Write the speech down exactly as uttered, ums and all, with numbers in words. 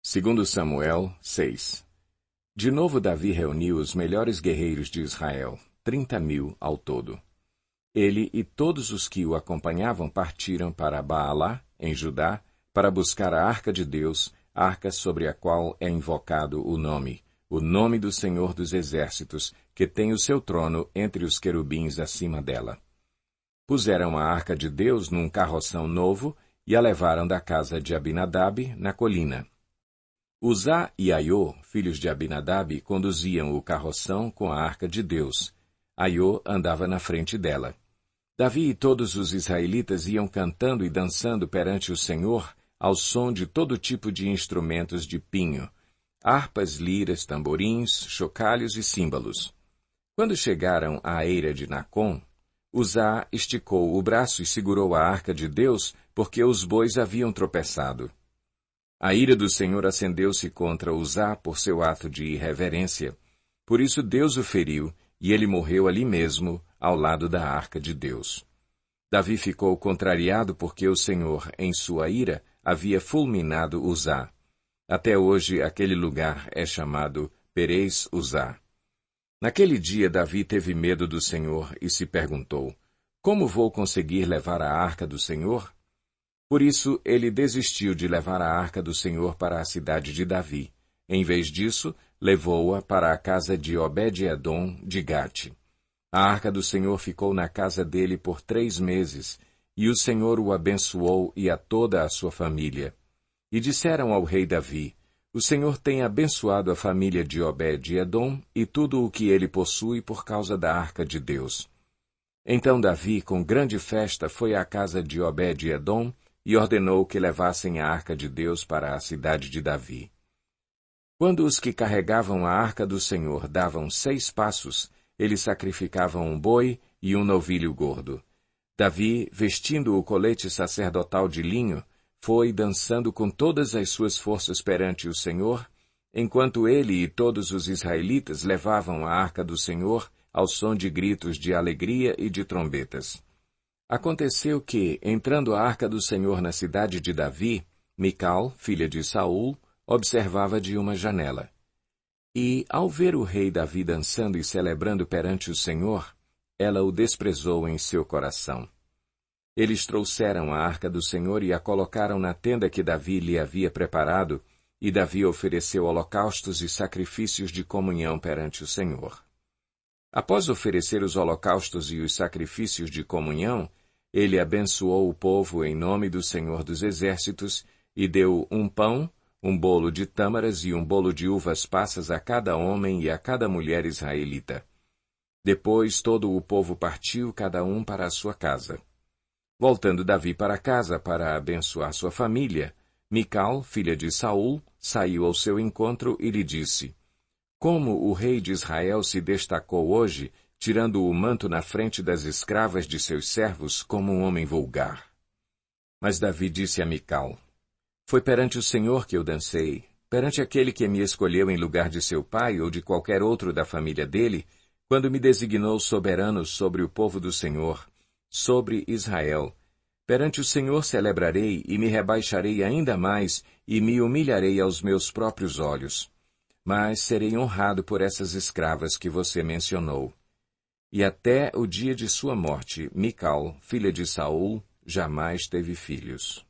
Segundo Samuel seis. De novo Davi reuniu os melhores guerreiros de Israel, trinta mil ao todo. Ele e todos os que o acompanhavam partiram para Baalá, em Judá, para buscar a arca de Deus, arca sobre a qual é invocado o nome, o nome do Senhor dos Exércitos, que tem o seu trono entre os querubins acima dela. Puseram a arca de Deus num carroção novo e a levaram da casa de Abinadab, na colina. Uzá e Aiô, filhos de Abinadab, conduziam o carroção com a arca de Deus. Aiô andava na frente dela. Davi e todos os israelitas iam cantando e dançando perante o Senhor ao som de todo tipo de instrumentos de pinho, harpas, liras, tamborins, chocalhos e símbolos. Quando chegaram à eira de Nacon, Uzá esticou o braço e segurou a arca de Deus, porque os bois haviam tropeçado. A ira do Senhor acendeu-se contra Uzá por seu ato de irreverência. Por isso Deus o feriu, e ele morreu ali mesmo, ao lado da arca de Deus. Davi ficou contrariado porque o Senhor, em sua ira, havia fulminado Uzá. Até hoje aquele lugar é chamado Perez Uzá. Naquele dia Davi teve medo do Senhor e se perguntou: como vou conseguir levar a arca do Senhor? Por isso, ele desistiu de levar a arca do Senhor para a cidade de Davi. Em vez disso, levou-a para a casa de Obed-edom de Gate. A arca do Senhor ficou na casa dele por três meses, e o Senhor o abençoou e a toda a sua família. E disseram ao rei Davi: o Senhor tem abençoado a família de Obed-edom e tudo o que ele possui por causa da arca de Deus. Então Davi, com grande festa, foi à casa de Obed-edom, e ordenou que levassem a arca de Deus para a cidade de Davi. Quando os que carregavam a arca do Senhor davam seis passos, eles sacrificavam um boi e um novilho gordo. Davi, vestindo o colete sacerdotal de linho, foi dançando com todas as suas forças perante o Senhor, enquanto ele e todos os israelitas levavam a arca do Senhor ao som de gritos de alegria e de trombetas. Aconteceu que, entrando a arca do Senhor na cidade de Davi, Mical, filha de Saul, observava de uma janela. E, ao ver o rei Davi dançando e celebrando perante o Senhor, ela o desprezou em seu coração. Eles trouxeram a arca do Senhor e a colocaram na tenda que Davi lhe havia preparado, e Davi ofereceu holocaustos e sacrifícios de comunhão perante o Senhor. Após oferecer os holocaustos e os sacrifícios de comunhão, ele abençoou o povo em nome do Senhor dos Exércitos e deu um pão, um bolo de tâmaras e um bolo de uvas passas a cada homem e a cada mulher israelita. Depois todo o povo partiu, cada um para a sua casa. Voltando Davi para casa para abençoar sua família, Mical, filha de Saul, saiu ao seu encontro e lhe disse: como o rei de Israel se destacou hoje, tirando o manto na frente das escravas de seus servos como um homem vulgar. Mas Davi disse a Mical: foi perante o Senhor que eu dancei, perante aquele que me escolheu em lugar de seu pai ou de qualquer outro da família dele, quando me designou soberano sobre o povo do Senhor, sobre Israel. Perante o Senhor celebrarei e me rebaixarei ainda mais e me humilharei aos meus próprios olhos. Mas serei honrado por essas escravas que você mencionou. E até o dia de sua morte, Mical, filha de Saul, jamais teve filhos.